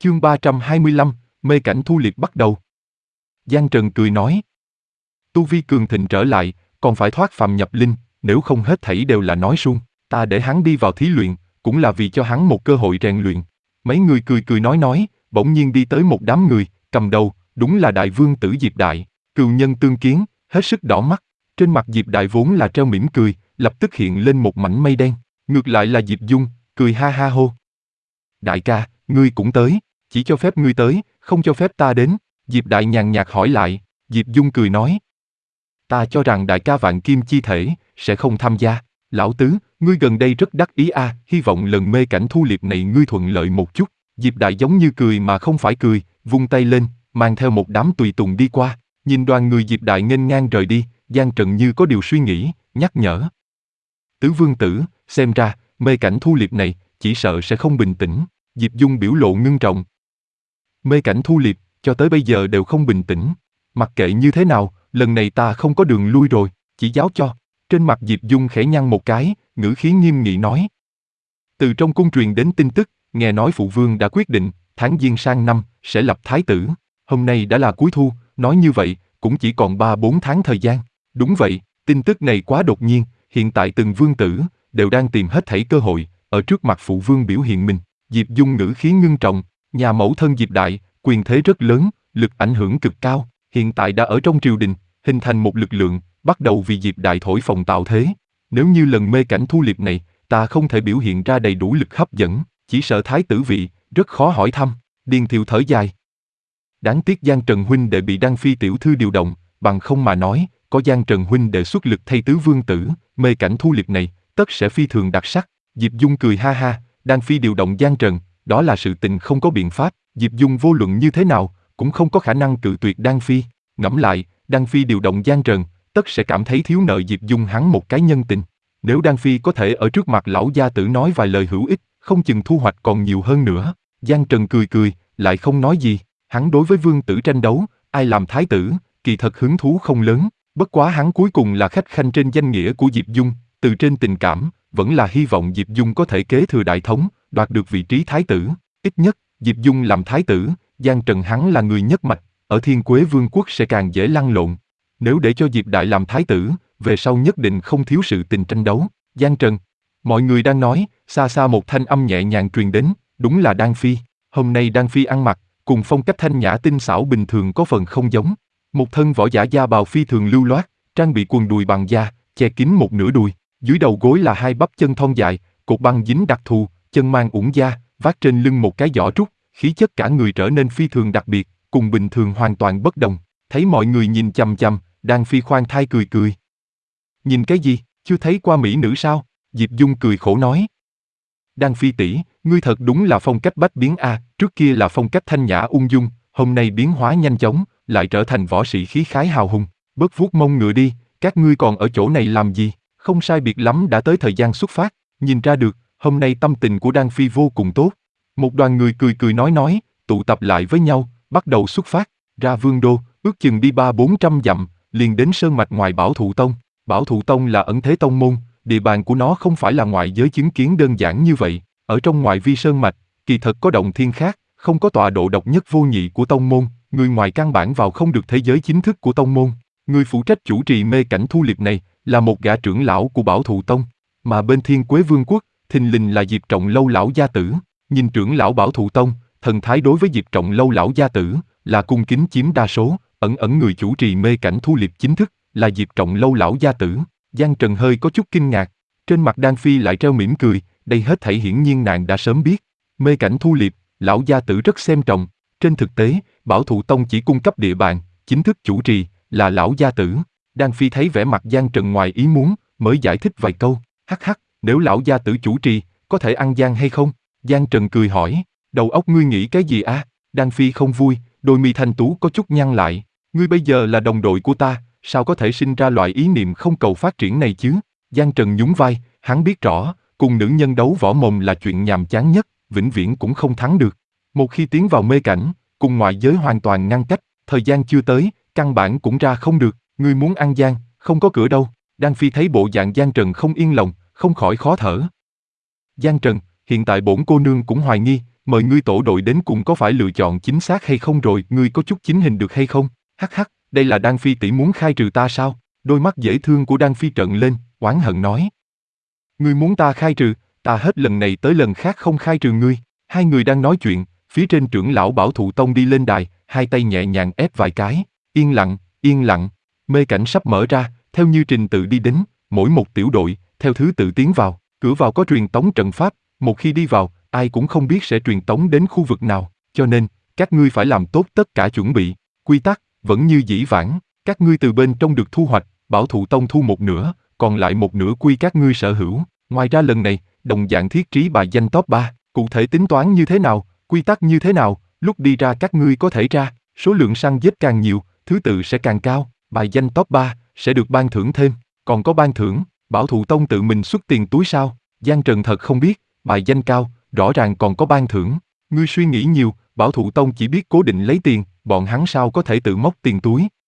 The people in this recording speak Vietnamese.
Chương 325, mê cảnh thu liệp bắt đầu. Giang Trần cười nói. Tu vi cường thịnh trở lại, còn phải thoát phàm nhập linh, nếu không hết thảy đều là nói suông. Ta để hắn đi vào thí luyện, cũng là vì cho hắn một cơ hội rèn luyện. Mấy người cười cười nói, bỗng nhiên đi tới một đám người, cầm đầu, đúng là đại vương tử Diệp Đại. Cừu nhân tương kiến, hết sức đỏ mắt. Trên mặt Diệp Đại vốn là treo mỉm cười, lập tức hiện lên một mảnh mây đen. Ngược lại là Diệp Dung, cười ha ha hô. Đại ca, ngươi cũng tới, chỉ cho phép ngươi tới, không cho phép ta đến. Diệp Đại nhàn nhạt hỏi lại. Diệp Dung cười nói. Ta cho rằng đại ca vạn kim chi thể, sẽ không tham gia. Lão tứ, ngươi gần đây rất đắc ý a, hy vọng lần mê cảnh thu liệp này ngươi thuận lợi một chút. Diệp Đại giống như cười mà không phải cười, vung tay lên, mang theo một đám tùy tùng đi qua. Nhìn đoàn người Diệp Đại nghênh ngang rời đi, Giang Trần như có điều suy nghĩ, nhắc nhở. Tứ vương tử, xem ra, mê cảnh thu liệp này, chỉ sợ sẽ không bình tĩnh. Diệp Dung biểu lộ ngưng trọng. Mê cảnh thu liệp, cho tới bây giờ đều không bình tĩnh. Mặc kệ như thế nào, lần này ta không có đường lui rồi, chỉ giáo cho. Trên mặt Diệp Dung khẽ nhăn một cái, ngữ khí nghiêm nghị nói. Từ trong cung truyền đến tin tức, nghe nói phụ vương đã quyết định, tháng Giêng sang năm, sẽ lập thái tử. Hôm nay đã là cuối thu, nói như vậy, cũng chỉ còn 3-4 tháng thời gian. Đúng vậy, tin tức này quá đột nhiên, hiện tại từng vương tử, đều đang tìm hết thảy cơ hội, ở trước mặt phụ vương biểu hiện mình. Diệp Dung ngữ khí ngưng trọng, nhà mẫu thân Diệp Đại, quyền thế rất lớn, lực ảnh hưởng cực cao, hiện tại đã ở trong triều đình, hình thành một lực lượng, bắt đầu vì Diệp Đại thổi phồng tạo thế. Nếu như lần mê cảnh thu liệp này, ta không thể biểu hiện ra đầy đủ lực hấp dẫn, chỉ sợ thái tử vị, rất khó hỏi thăm. Điền Thiệu thở dài. Đáng tiếc Giang Trần huynh đệ bị Đan Phi tiểu thư điều động, bằng không mà nói, có Giang Trần huynh đệ xuất lực thay tứ vương tử, mê cảnh thu liệp này, tất sẽ phi thường đặc sắc. Diệp Dung cười ha ha, Đan Phi điều động Giang Trần, đó là sự tình không có biện pháp, Diệp Dung vô luận như thế nào, cũng không có khả năng cự tuyệt Đan Phi. Ngẫm lại, Đan Phi điều động Giang Trần, tất sẽ cảm thấy thiếu nợ Diệp Dung hắn một cái nhân tình. Nếu Đan Phi có thể ở trước mặt lão gia tử nói vài lời hữu ích, không chừng thu hoạch còn nhiều hơn nữa. Giang Trần cười cười, lại không nói gì. Hắn đối với vương tử tranh đấu, ai làm thái tử, kỳ thật hứng thú không lớn. Bất quá hắn cuối cùng là khách khanh trên danh nghĩa của Diệp Dung, từ trên tình cảm, vẫn là hy vọng Diệp Dung có thể kế thừa đại thống, đoạt được vị trí thái tử. Ít nhất, Diệp Dung làm thái tử, Giang Trần hắn là người nhất mạch, ở Thiên Quế Vương quốc sẽ càng dễ lăn lộn. Nếu để cho Diệp Đại làm thái tử, về sau nhất định không thiếu sự tình tranh đấu. Giang Trần, mọi người đang nói, xa xa một thanh âm nhẹ nhàng truyền đến, đúng là Đan Phi. Hôm nay Đan Phi ăn mặc, cùng phong cách thanh nhã tinh xảo bình thường có phần không giống. Một thân võ giả da bào phi thường lưu loát, trang bị quần đùi bằng da, che kín một nửa đùi. Dưới đầu gối là hai bắp chân thon dài, cột băng dính đặc thù, chân mang ủng da, vác trên lưng một cái giỏ trúc, khí chất cả người trở nên phi thường đặc biệt, cùng bình thường hoàn toàn bất đồng. Thấy mọi người nhìn chằm chằm, Đan Phi khoan thai cười cười. Nhìn cái gì, chưa thấy qua mỹ nữ sao? Diệp Dung cười khổ nói. Đan Phi tỷ, ngươi thật đúng là phong cách bách biến a, trước kia là phong cách thanh nhã ung dung, hôm nay biến hóa nhanh chóng, lại trở thành võ sĩ khí khái hào hùng. Bớt vuốt mông ngựa đi, các ngươi còn ở chỗ này làm gì? Không sai biệt lắm đã tới thời gian xuất phát, nhìn ra được, hôm nay tâm tình của Đan Phi vô cùng tốt. Một đoàn người cười cười nói, tụ tập lại với nhau, bắt đầu xuất phát, ra Vương Đô, ước chừng đi 300-400 dặm, liền đến sơn mạch ngoài Bảo Thụ Tông. Bảo Thụ Tông là ẩn thế tông môn, địa bàn của nó không phải là ngoại giới chứng kiến đơn giản như vậy. Ở trong ngoại vi sơn mạch, kỳ thật có động thiên khác, không có tọa độ độc nhất vô nhị của tông môn, người ngoài căn bản vào không được thế giới chính thức của tông môn. Người phụ trách chủ trì mê cảnh thu liệp này là một gã trưởng lão của Bảo Thụ Tông, mà bên Thiên Quế Vương quốc, thình lình là Diệp Trọng Lâu lão gia tử. Nhìn trưởng lão Bảo Thụ Tông, thần thái đối với Diệp Trọng Lâu lão gia tử là cung kính chiếm đa số, ẩn người chủ trì mê cảnh thu liệp chính thức là Diệp Trọng Lâu lão gia tử. Giang Trần hơi có chút kinh ngạc, trên mặt Đan Phi lại treo mỉm cười, đây hết thảy hiển nhiên nàng đã sớm biết. Mê cảnh thu liệp, lão gia tử rất xem trọng, trên thực tế, Bảo Thụ Tông chỉ cung cấp địa bàn, chính thức chủ trì là lão gia tử. Đan Phi thấy vẻ mặt Giang Trần ngoài ý muốn, mới giải thích vài câu, hắc hắc, nếu lão gia tử chủ trì, có thể ăn gian hay không? Giang Trần cười hỏi, đầu óc ngươi nghĩ cái gì a? Đan Phi không vui, đôi mi thanh tú có chút nhăn lại, ngươi bây giờ là đồng đội của ta, sao có thể sinh ra loại ý niệm không cầu phát triển này chứ? Giang Trần nhún vai, hắn biết rõ, cùng nữ nhân đấu võ mồm là chuyện nhàm chán nhất, vĩnh viễn cũng không thắng được. Một khi tiến vào mê cảnh, cùng ngoại giới hoàn toàn ngăn cách, thời gian chưa tới, căn bản cũng ra không được, ngươi muốn ăn gian, không có cửa đâu. Đan Phi thấy bộ dạng Giang Trần không yên lòng, không khỏi khó thở. Giang Trần, hiện tại bổn cô nương cũng hoài nghi, mời ngươi tổ đội đến cùng có phải lựa chọn chính xác hay không rồi, ngươi có chút chính hình được hay không? Hắc hắc, đây là Đan Phi tỷ muốn khai trừ ta sao? Đôi mắt dễ thương của Đan Phi trợn lên, oán hận nói. Ngươi muốn ta khai trừ, ta hết lần này tới lần khác không khai trừ ngươi. Hai người đang nói chuyện, phía trên trưởng lão Bảo Thụ Tông đi lên đài, hai tay nhẹ nhàng ép vài cái. Yên lặng, mê cảnh sắp mở ra, theo như trình tự đi đến, mỗi một tiểu đội, theo thứ tự tiến vào, cửa vào có truyền tống trận pháp, một khi đi vào, ai cũng không biết sẽ truyền tống đến khu vực nào, cho nên, các ngươi phải làm tốt tất cả chuẩn bị. Quy tắc, vẫn như dĩ vãng, các ngươi từ bên trong được thu hoạch, Bảo Thụ Tông thu một nửa, còn lại một nửa quy các ngươi sở hữu. Ngoài ra lần này, đồng dạng thiết trí bài danh top 3, cụ thể tính toán như thế nào, quy tắc như thế nào, lúc đi ra các ngươi có thể ra, số lượng săn giết càng nhiều, thứ tự sẽ càng cao, bài danh top 3 sẽ được ban thưởng thêm, còn có ban thưởng, Bảo Thụ Tông tự mình xuất tiền túi sao? Giang Trần thật không biết, bài danh cao, rõ ràng còn có ban thưởng. Ngươi suy nghĩ nhiều, Bảo Thụ Tông chỉ biết cố định lấy tiền, bọn hắn sao có thể tự móc tiền túi,